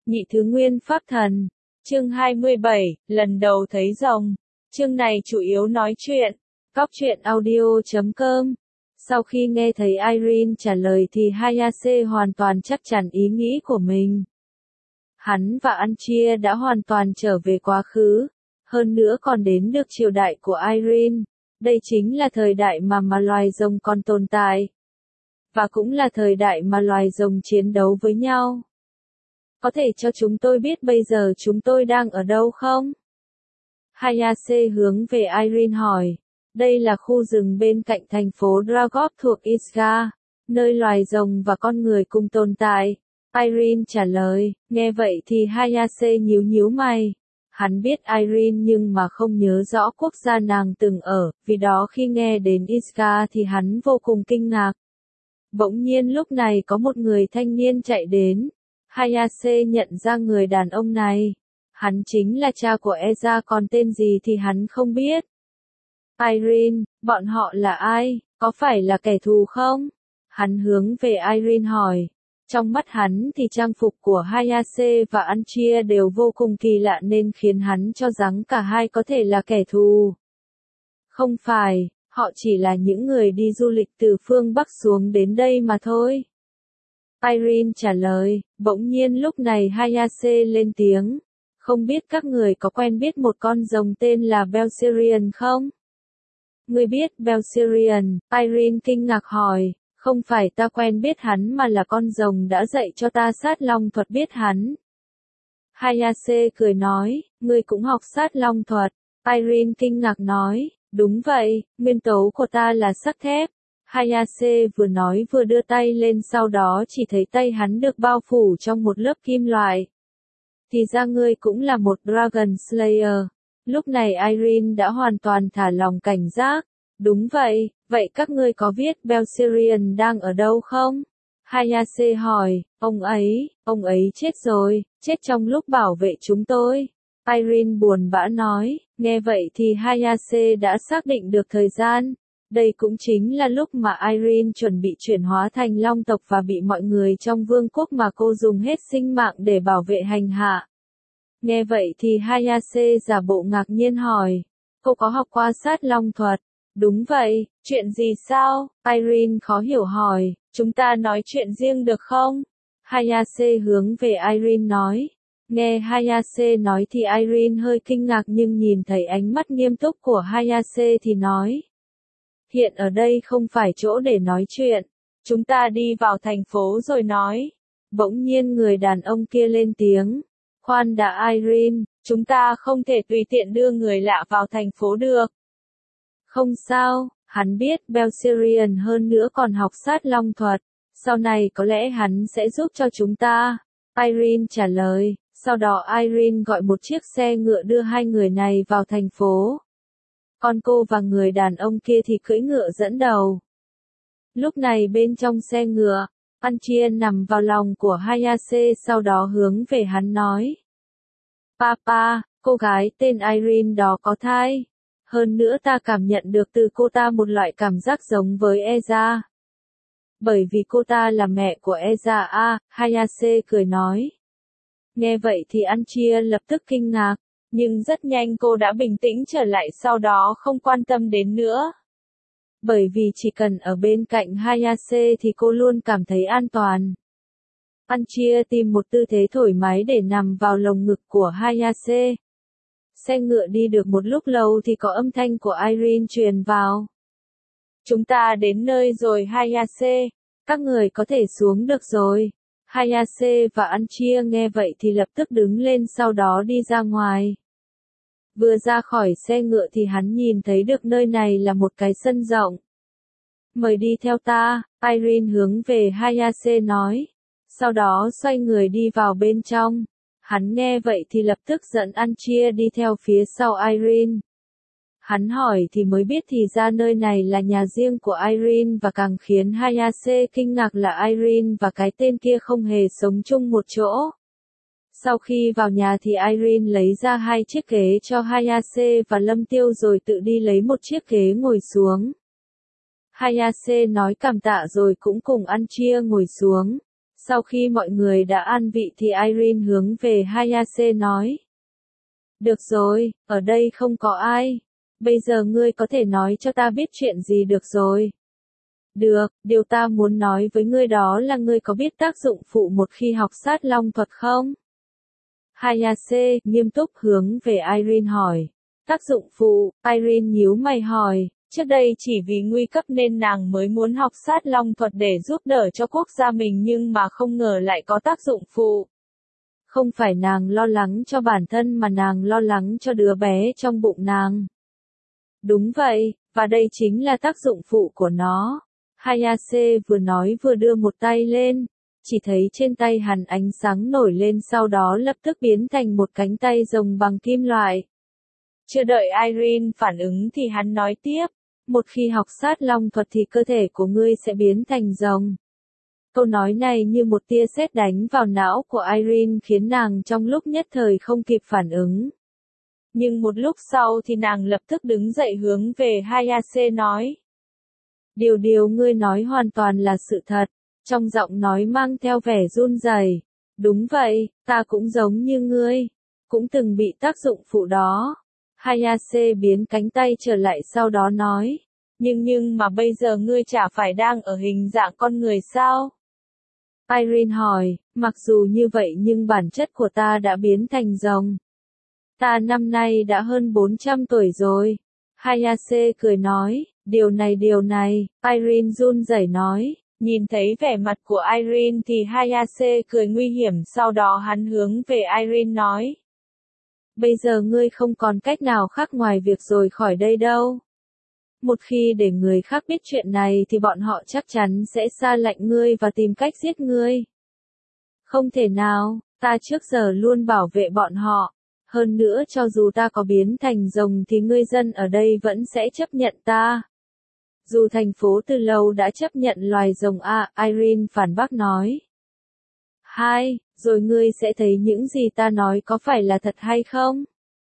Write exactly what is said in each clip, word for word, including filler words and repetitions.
Nhị thứ nguyên pháp thần. Chương hai mươi bảy, lần đầu thấy rồng. Chương này chủ yếu nói chuyện. Cóc truyện audio chấm com. Sau khi nghe thấy Irene trả lời thì Hayase hoàn toàn chắc chắn ý nghĩ của mình. Hắn và Anchia đã hoàn toàn trở về quá khứ, hơn nữa còn đến được triều đại của Irene. Đây chính là thời đại mà mà loài rồng còn tồn tại. Và cũng là thời đại mà loài rồng chiến đấu với nhau. Có thể cho chúng tôi biết bây giờ chúng tôi đang ở đâu không? Hayase hướng về Irene hỏi. Đây là khu rừng bên cạnh thành phố Dragov thuộc Isga, nơi loài rồng và con người cùng tồn tại. Irene trả lời, nghe vậy thì Hayase nhíu nhíu mày. Hắn biết Irene nhưng mà không nhớ rõ quốc gia nàng từng ở, vì đó khi nghe đến Isga thì hắn vô cùng kinh ngạc. Bỗng nhiên lúc này có một người thanh niên chạy đến. Hayase nhận ra người đàn ông này. Hắn chính là cha của Eza, còn tên gì thì hắn không biết. Irene, bọn họ là ai? Có phải là kẻ thù không? Hắn hướng về Irene hỏi. Trong mắt hắn thì trang phục của Hayase và Anchia đều vô cùng kỳ lạ nên khiến hắn cho rằng cả hai có thể là kẻ thù. Không phải, họ chỉ là những người đi du lịch từ phương Bắc xuống đến đây mà thôi. Irene trả lời, bỗng nhiên lúc này Hayase lên tiếng. Không biết các người có quen biết một con rồng tên là Belsirion không? Ngươi biết Belsirion? Irene kinh ngạc hỏi. Không phải ta quen biết hắn mà là con rồng đã dạy cho ta sát long thuật biết hắn. Hayase cười nói, ngươi cũng học sát long thuật. Irene kinh ngạc nói, đúng vậy, nguyên tố của ta là sắt thép. Hayase vừa nói vừa đưa tay lên, sau đó chỉ thấy tay hắn được bao phủ trong một lớp kim loại. Thì ra ngươi cũng là một Dragon Slayer. Lúc này Irene đã hoàn toàn thả lòng cảnh giác. Đúng vậy, vậy các ngươi có biết Belsirion đang ở đâu không? Hayase hỏi, ông ấy, ông ấy chết rồi, chết trong lúc bảo vệ chúng tôi. Irene buồn bã nói, nghe vậy thì Hayase đã xác định được thời gian. Đây cũng chính là lúc mà Irene chuẩn bị chuyển hóa thành long tộc và bị mọi người trong vương quốc mà cô dùng hết sinh mạng để bảo vệ hành hạ. Nghe vậy thì Hayase giả bộ ngạc nhiên hỏi, cô có học qua sát long thuật? Đúng vậy, chuyện gì sao? Irene khó hiểu hỏi, chúng ta nói chuyện riêng được không? Hayase hướng về Irene nói. Nghe Hayase nói thì Irene hơi kinh ngạc nhưng nhìn thấy ánh mắt nghiêm túc của Hayase thì nói. Hiện ở đây không phải chỗ để nói chuyện. Chúng ta đi vào thành phố rồi nói. Bỗng nhiên người đàn ông kia lên tiếng. Khoan đã Irene, chúng ta không thể tùy tiện đưa người lạ vào thành phố được. Không sao, hắn biết Belsirion hơn nữa còn học sát long thuật. Sau này có lẽ hắn sẽ giúp cho chúng ta. Irene trả lời. Sau đó Irene gọi một chiếc xe ngựa đưa hai người này vào thành phố. Còn cô và người đàn ông kia thì cưỡi ngựa dẫn đầu. Lúc này bên trong xe ngựa, Anchia nằm vào lòng của Hayase, sau đó hướng về hắn nói. Papa, cô gái tên Irene đó có thai. Hơn nữa ta cảm nhận được từ cô ta một loại cảm giác giống với Eza. Bởi vì cô ta là mẹ của Eza à, Hayase cười nói. Nghe vậy thì Anchia lập tức kinh ngạc. Nhưng rất nhanh cô đã bình tĩnh trở lại, sau đó không quan tâm đến nữa. Bởi vì chỉ cần ở bên cạnh Hayase thì cô luôn cảm thấy an toàn. Anchia tìm một tư thế thoải mái để nằm vào lồng ngực của Hayase. Xe ngựa đi được một lúc lâu thì có âm thanh của Irene truyền vào. Chúng ta đến nơi rồi Hayase, các người có thể xuống được rồi. Hayase và Anchia nghe vậy thì lập tức đứng lên, sau đó đi ra ngoài. Vừa ra khỏi xe ngựa thì hắn nhìn thấy được nơi này là một cái sân rộng. Mời đi theo ta, Irene hướng về Hayase nói. Sau đó xoay người đi vào bên trong. Hắn nghe vậy thì lập tức dẫn Anchia đi theo phía sau Irene. Hắn hỏi thì mới biết thì ra nơi này là nhà riêng của Irene, và càng khiến Hayase kinh ngạc là Irene và cái tên kia không hề sống chung một chỗ. Sau khi vào nhà thì Irene lấy ra hai chiếc ghế cho Hayase và Lâm Tiêu rồi tự đi lấy một chiếc ghế ngồi xuống. Hayase nói cảm tạ rồi cũng cùng Anchia ngồi xuống. Sau khi mọi người đã an vị thì Irene hướng về Hayase nói. Được rồi, ở đây không có ai. Bây giờ ngươi có thể nói cho ta biết chuyện gì được rồi. Được, điều ta muốn nói với ngươi đó là ngươi có biết tác dụng phụ một khi học sát long thuật không? Hayase nghiêm túc hướng về Irene hỏi. Tác dụng phụ, Irene nhíu mày hỏi. Trước đây chỉ vì nguy cấp nên nàng mới muốn học sát long thuật để giúp đỡ cho quốc gia mình nhưng mà không ngờ lại có tác dụng phụ. Không phải nàng lo lắng cho bản thân mà nàng lo lắng cho đứa bé trong bụng nàng. Đúng vậy, và đây chính là tác dụng phụ của nó. Hayase vừa nói vừa đưa một tay lên, chỉ thấy trên tay hắn ánh sáng nổi lên sau đó lập tức biến thành một cánh tay rồng bằng kim loại. Chưa đợi Irene phản ứng thì hắn nói tiếp, một khi học sát long thuật thì cơ thể của ngươi sẽ biến thành rồng. Câu nói này như một tia sét đánh vào não của Irene khiến nàng trong lúc nhất thời không kịp phản ứng. Nhưng một lúc sau thì nàng lập tức đứng dậy hướng về Hayase nói. Điều điều ngươi nói hoàn toàn là sự thật, trong giọng nói mang theo vẻ run rẩy. Đúng vậy, ta cũng giống như ngươi, cũng từng bị tác dụng phụ đó. Hayase biến cánh tay trở lại sau đó nói. Nhưng nhưng mà bây giờ ngươi chả phải đang ở hình dạng con người sao? Irene hỏi, mặc dù như vậy nhưng bản chất của ta đã biến thành rồng. Ta năm nay đã hơn bốn trăm tuổi rồi. Hayase cười nói, điều này điều này, Irene run rẩy nói. Nhìn thấy vẻ mặt của Irene thì Hayase cười nguy hiểm sau đó hắn hướng về Irene nói. Bây giờ ngươi không còn cách nào khác ngoài việc rời khỏi đây đâu. Một khi để người khác biết chuyện này thì bọn họ chắc chắn sẽ xa lạnh ngươi và tìm cách giết ngươi. Không thể nào, ta trước giờ luôn bảo vệ bọn họ. Hơn nữa cho dù ta có biến thành rồng thì người dân ở đây vẫn sẽ chấp nhận ta. Dù thành phố từ lâu đã chấp nhận loài rồng a, à, Irene phản bác nói. Hai, rồi ngươi sẽ thấy những gì ta nói có phải là thật hay không?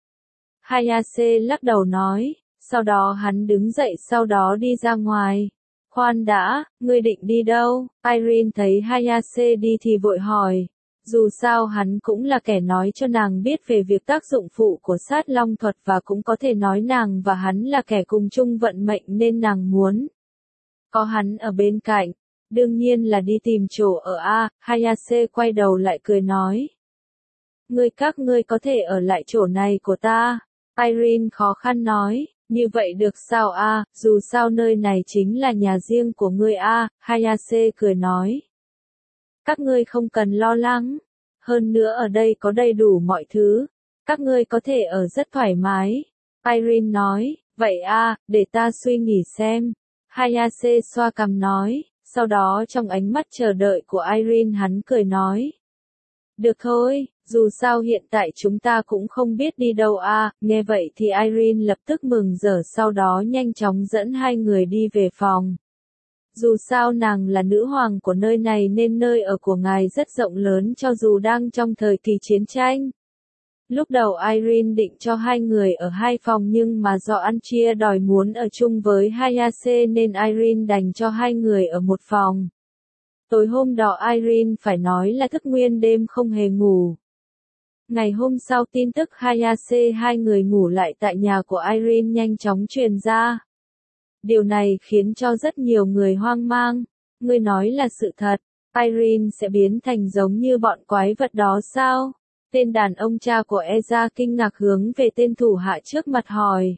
Hayase lắc đầu nói, sau đó hắn đứng dậy sau đó đi ra ngoài. Khoan đã, ngươi định đi đâu? Irene thấy Hayase đi thì vội hỏi. Dù sao hắn cũng là kẻ nói cho nàng biết về việc tác dụng phụ của sát long thuật và cũng có thể nói nàng và hắn là kẻ cùng chung vận mệnh nên nàng muốn có hắn ở bên cạnh. Đương nhiên là đi tìm chỗ ở A, Hayase quay đầu lại cười nói. Ngươi các ngươi có thể ở lại chỗ này của ta. Irene khó khăn nói, như vậy được sao A, dù sao nơi này chính là nhà riêng của ngươi A, Hayase cười nói. Các ngươi không cần lo lắng. Hơn nữa ở đây có đầy đủ mọi thứ. Các ngươi có thể ở rất thoải mái. Irene nói, vậy a, để ta suy nghĩ xem. Hayase xoa cằm nói, sau đó trong ánh mắt chờ đợi của Irene hắn cười nói. Được thôi, dù sao hiện tại chúng ta cũng không biết đi đâu a. Nghe vậy thì Irene lập tức mừng rỡ sau đó nhanh chóng dẫn hai người đi về phòng. Dù sao nàng là nữ hoàng của nơi này nên nơi ở của ngài rất rộng lớn cho dù đang trong thời kỳ chiến tranh. Lúc đầu Irene định cho hai người ở hai phòng nhưng mà do ăn chia đòi muốn ở chung với Hayase nên Irene đành cho hai người ở một phòng. Tối hôm đó Irene phải nói là thức nguyên đêm không hề ngủ. Ngày hôm sau tin tức Hayase hai người ngủ lại tại nhà của Irene nhanh chóng truyền ra. Điều này khiến cho rất nhiều người hoang mang. Ngươi nói là sự thật, Irene sẽ biến thành giống như bọn quái vật đó sao? Tên đàn ông cha của Eza kinh ngạc hướng về tên thủ hạ trước mặt hỏi.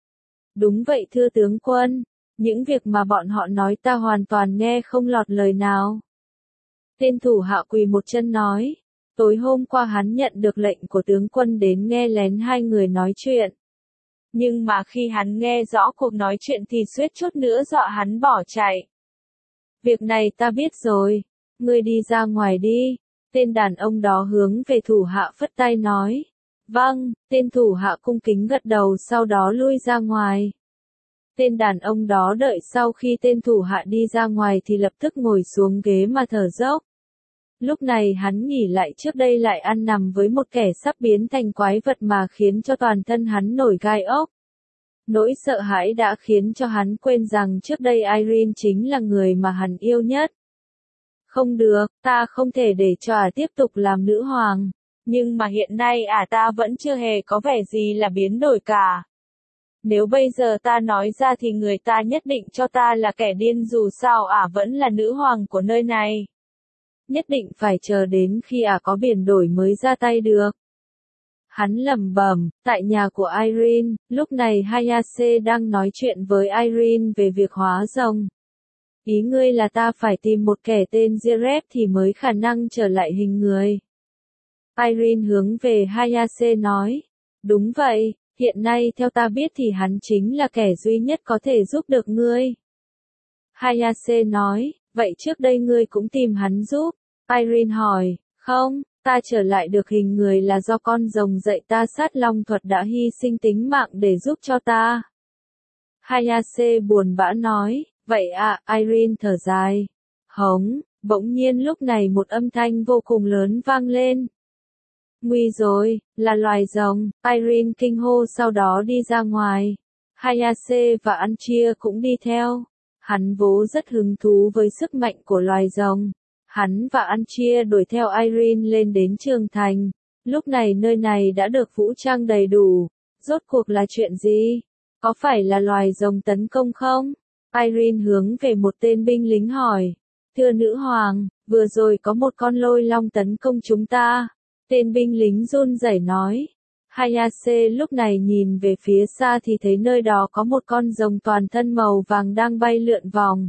Đúng vậy thưa tướng quân, những việc mà bọn họ nói ta hoàn toàn nghe không lọt lời nào. Tên thủ hạ quỳ một chân nói, tối hôm qua hắn nhận được lệnh của tướng quân đến nghe lén hai người nói chuyện. Nhưng mà khi hắn nghe rõ cuộc nói chuyện thì suýt chút nữa dọa hắn bỏ chạy. Việc này ta biết rồi, ngươi đi ra ngoài đi. Tên đàn ông đó hướng về thủ hạ phất tay nói. Vâng, tên thủ hạ cung kính gật đầu sau đó lui ra ngoài. Tên đàn ông đó đợi sau khi tên thủ hạ đi ra ngoài thì lập tức ngồi xuống ghế mà thở dốc. Lúc này hắn nghĩ lại trước đây lại ăn nằm với một kẻ sắp biến thành quái vật mà khiến cho toàn thân hắn nổi gai ốc. Nỗi sợ hãi đã khiến cho hắn quên rằng trước đây Irene chính là người mà hắn yêu nhất. Không được, ta không thể để cho ả tiếp tục làm nữ hoàng. Nhưng mà hiện nay ả ta vẫn chưa hề có vẻ gì là biến đổi cả. Nếu bây giờ ta nói ra thì người ta nhất định cho ta là kẻ điên, dù sao ả vẫn là nữ hoàng của nơi này. Nhất định phải chờ đến khi ả có biển đổi mới ra tay được. Hắn lẩm bẩm, tại nhà của Irene, lúc này Hayase đang nói chuyện với Irene về việc hóa rồng. Ý ngươi là ta phải tìm một kẻ tên Jirep thì mới khả năng trở lại hình người. Irene hướng về Hayase nói, đúng vậy, hiện nay theo ta biết thì hắn chính là kẻ duy nhất có thể giúp được ngươi. Hayase nói, vậy trước đây ngươi cũng tìm hắn giúp. Irene hỏi, không, ta trở lại được hình người là do con rồng dạy ta sát long thuật đã hy sinh tính mạng để giúp cho ta. Hayase buồn bã nói, vậy à, Irene thở dài. Hống, bỗng nhiên lúc này một âm thanh vô cùng lớn vang lên. Nguy rồi, là loài rồng, Irene kinh hô sau đó đi ra ngoài. Hayase và Anchia cũng đi theo. Hắn vốn rất hứng thú với sức mạnh của loài rồng. Hắn và Anchia đuổi theo Irene lên đến trường thành. Lúc này nơi này đã được vũ trang đầy đủ. Rốt cuộc là chuyện gì? Có phải là loài rồng tấn công không? Irene hướng về một tên binh lính hỏi. Thưa nữ hoàng, vừa rồi có một con lôi long tấn công chúng ta. Tên binh lính run rẩy nói. Hayase lúc này nhìn về phía xa thì thấy nơi đó có một con rồng toàn thân màu vàng đang bay lượn vòng.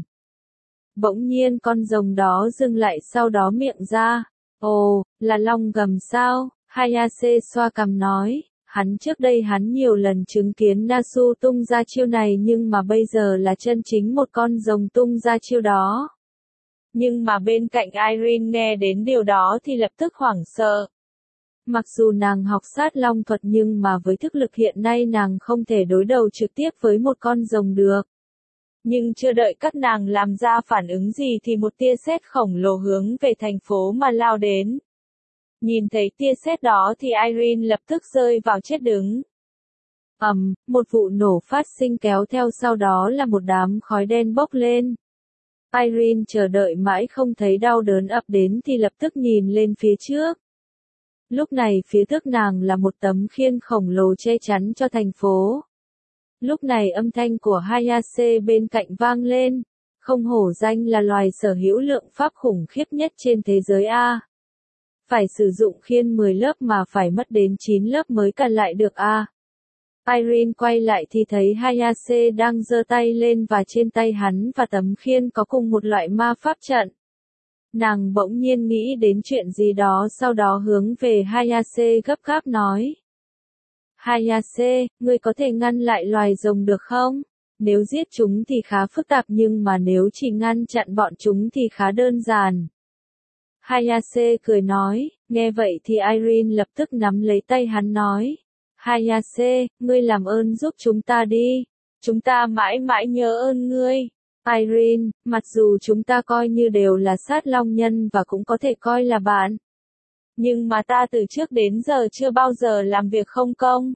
Bỗng nhiên con rồng đó dừng lại, sau đó miệng ra. Ồ, là long gầm sao? Hayase xoa cằm nói. Hắn trước đây hắn nhiều lần chứng kiến Nasu tung ra chiêu này, nhưng mà bây giờ là chân chính một con rồng tung ra chiêu đó. Nhưng mà bên cạnh Irene nghe đến điều đó thì lập tức hoảng sợ. Mặc dù nàng học sát long thuật nhưng mà với thức lực hiện nay nàng không thể đối đầu trực tiếp với một con rồng được. Nhưng chưa đợi các nàng làm ra phản ứng gì thì một tia sét khổng lồ hướng về thành phố mà lao đến. Nhìn thấy tia sét đó thì Irene lập tức rơi vào chết đứng. Ầm, um, một vụ nổ phát sinh kéo theo sau đó là một đám khói đen bốc lên. Irene chờ đợi mãi không thấy đau đớn ập đến thì lập tức nhìn lên phía trước. Lúc này phía trước nàng là một tấm khiên khổng lồ che chắn cho thành phố. Lúc này âm thanh của Hayase bên cạnh vang lên. Không hổ danh là loài sở hữu lượng pháp khủng khiếp nhất trên thế giới A. Phải sử dụng khiên mười lớp mà phải mất đến chín lớp mới càn lại được A. Irene quay lại thì thấy Hayase đang giơ tay lên và trên tay hắn và tấm khiên có cùng một loại ma pháp trận. Nàng bỗng nhiên nghĩ đến chuyện gì đó, sau đó hướng về Hayase gấp gáp nói. Hayase, ngươi có thể ngăn lại loài rồng được không? Nếu giết chúng thì khá phức tạp nhưng mà nếu chỉ ngăn chặn bọn chúng thì khá đơn giản. Hayase cười nói, nghe vậy thì Irene lập tức nắm lấy tay hắn nói. Hayase, ngươi làm ơn giúp chúng ta đi. Chúng ta mãi mãi nhớ ơn ngươi. Irene, mặc dù chúng ta coi như đều là sát long nhân và cũng có thể coi là bạn. Nhưng mà ta từ trước đến giờ chưa bao giờ làm việc không công.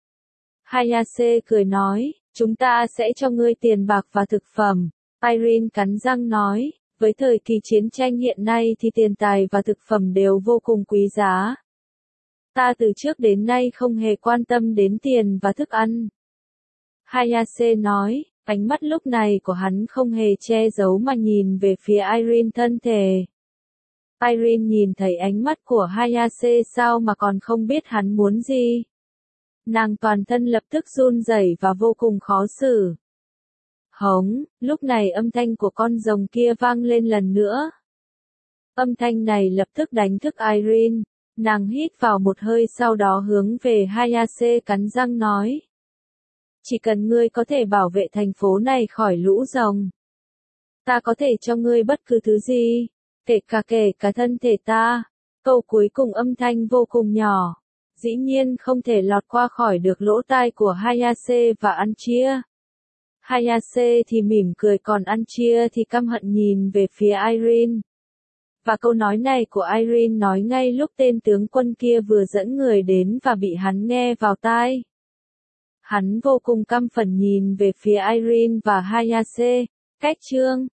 Hayase cười nói, chúng ta sẽ cho ngươi tiền bạc và thực phẩm. Irene cắn răng nói, với thời kỳ chiến tranh hiện nay thì tiền tài và thực phẩm đều vô cùng quý giá. Ta từ trước đến nay không hề quan tâm đến tiền và thức ăn. Hayase nói, ánh mắt lúc này của hắn không hề che giấu mà nhìn về phía Irene thân thể. Irene nhìn thấy ánh mắt của Hayase sao mà còn không biết hắn muốn gì. Nàng toàn thân lập tức run rẩy và vô cùng khó xử. Hống, lúc này âm thanh của con rồng kia vang lên lần nữa. Âm thanh này lập tức đánh thức Irene. Nàng hít vào một hơi sau đó hướng về Hayase cắn răng nói. Chỉ cần ngươi có thể bảo vệ thành phố này khỏi lũ rồng. Ta có thể cho ngươi bất cứ thứ gì, kể cả kể cả thân thể ta. Câu cuối cùng âm thanh vô cùng nhỏ. Dĩ nhiên không thể lọt qua khỏi được lỗ tai của Hayase và Anchia. Hayase thì mỉm cười còn Anchia thì căm hận nhìn về phía Irene. Và câu nói này của Irene nói ngay lúc tên tướng quân kia vừa dẫn người đến và bị hắn nghe vào tai. Hắn vô cùng căm phẫn nhìn về phía Irene và Hayase. Cách chương